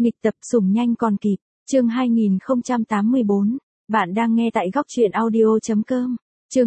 Nghịch tập sủng nhanh còn kịp, chương 2084, bạn đang nghe tại góc truyện audio.com. Chương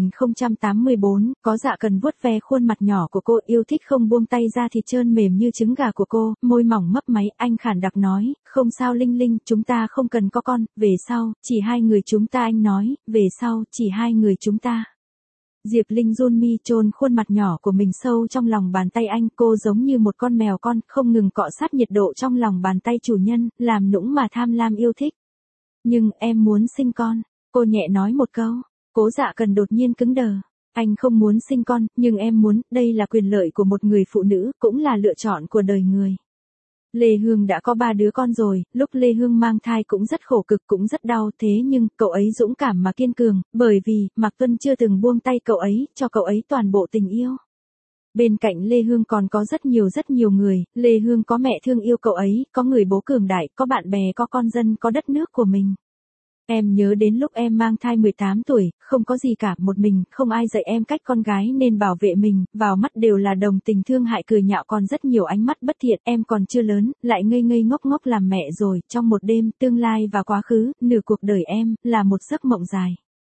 2084, có Dạ Cần vuốt ve khuôn mặt nhỏ của cô, yêu thích không buông tay ra thịt trơn mềm như trứng gà của cô, môi mỏng mấp máy, anh khản đặc nói, không sao Linh Linh, chúng ta không cần có con, về sau, chỉ hai người chúng ta, anh nói, về sau, chỉ hai người chúng ta. Diệp Linh run mi chôn khuôn mặt nhỏ của mình sâu trong lòng bàn tay anh, cô giống như một con mèo con, không ngừng cọ sát nhiệt độ trong lòng bàn tay chủ nhân, làm nũng mà tham lam yêu thích. Nhưng em muốn sinh con, cô nhẹ nói một câu. Cố Dạ Cần đột nhiên cứng đờ. Anh không muốn sinh con, nhưng em muốn, đây là quyền lợi của một người phụ nữ, cũng là lựa chọn của đời người. Lê Hương đã có 3 đứa con rồi, lúc Lê Hương mang thai cũng rất khổ cực, cũng rất đau, thế nhưng cậu ấy dũng cảm mà kiên cường, bởi vì Mạc Tuân chưa từng buông tay cậu ấy, cho cậu ấy toàn bộ tình yêu. Bên cạnh Lê Hương còn có rất nhiều người, Lê Hương có mẹ thương yêu cậu ấy, có người bố cường đại, có bạn bè, có con dân, có đất nước của mình. Em nhớ đến lúc em mang thai 18 tuổi, không có gì cả, một mình, không ai dạy em cách con gái nên bảo vệ mình, vào mắt đều là đồng tình thương hại cười nhạo, còn rất nhiều ánh mắt bất thiện, em còn chưa lớn, lại ngây ngây ngốc ngốc làm mẹ rồi, trong một đêm, tương lai và quá khứ, nửa cuộc đời em, là một giấc mộng dài.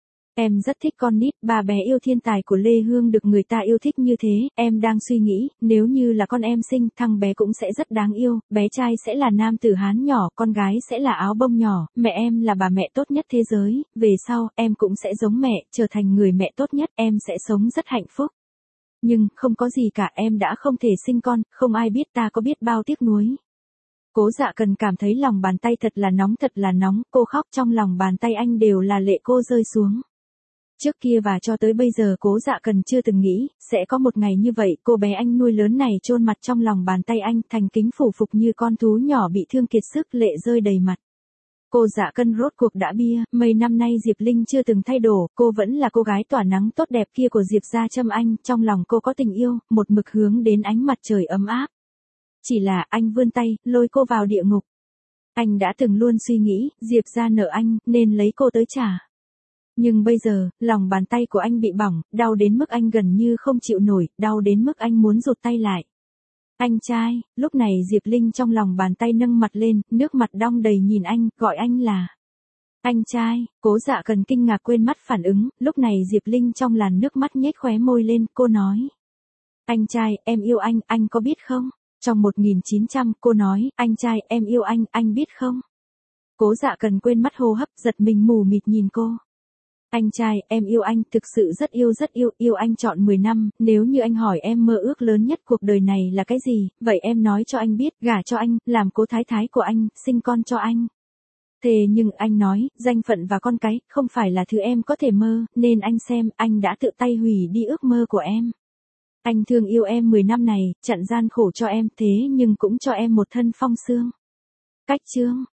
Em rất thích con nít, bà bé yêu thiên tài của Lê Hương được người ta yêu thích như thế, em đang suy nghĩ, nếu như là con em sinh, thằng bé cũng sẽ rất đáng yêu, bé trai sẽ là nam tử Hán nhỏ, con gái sẽ là áo bông nhỏ, mẹ em là bà mẹ tốt nhất thế giới, về sau, em cũng sẽ giống mẹ, trở thành người mẹ tốt nhất, em sẽ sống rất hạnh phúc. Nhưng, không có gì cả, em đã không thể sinh con, không ai biết ta có biết bao tiếc nuối. Cố Dạ Cần cảm thấy lòng bàn tay thật là nóng, cô khóc trong lòng bàn tay anh đều là lệ cô rơi xuống. Trước kia và cho tới bây giờ Cố Dạ Cần chưa từng nghĩ, sẽ có một ngày như vậy, cô bé anh nuôi lớn này chôn mặt trong lòng bàn tay anh, thành kính phủ phục như con thú nhỏ bị thương kiệt sức, lệ rơi đầy mặt. Cô Dạ Cần rốt cuộc đã bia, mấy năm nay Diệp Linh chưa từng thay đổi, cô vẫn là cô gái tỏa nắng tốt đẹp kia của Diệp gia Trâm Anh, trong lòng cô có tình yêu, một mực hướng đến ánh mặt trời ấm áp. Chỉ là anh vươn tay, lôi cô vào địa ngục. Anh đã từng luôn suy nghĩ, Diệp gia nợ anh, nên lấy cô tới trả. Nhưng bây giờ, lòng bàn tay của anh bị bỏng, đau đến mức anh gần như không chịu nổi, đau đến mức anh muốn rụt tay lại. Anh trai, lúc này Diệp Linh trong lòng bàn tay nâng mặt lên, nước mặt đong đầy nhìn anh, gọi anh là anh trai. Cố Dạ Cần kinh ngạc quên mất phản ứng, lúc này Diệp Linh trong làn nước mắt nhếch khóe môi lên, cô nói. Anh trai, em yêu anh có biết không? Trong 1900, cô nói, anh trai, em yêu anh biết không? Cố Dạ Cần quên mất hô hấp, giật mình mù mịt nhìn cô. Anh trai, em yêu anh, thực sự rất yêu anh trọn 10 năm, nếu như anh hỏi em mơ ước lớn nhất cuộc đời này là cái gì, vậy em nói cho anh biết, gả cho anh, làm cố thái thái của anh, sinh con cho anh. Thế nhưng anh nói, danh phận và con cái, không phải là thứ em có thể mơ, nên anh xem, anh đã tự tay hủy đi ước mơ của em. Anh thương yêu em 10 năm này, chặn gian khổ cho em, thế nhưng cũng cho em một thân phong sương. Cách chương,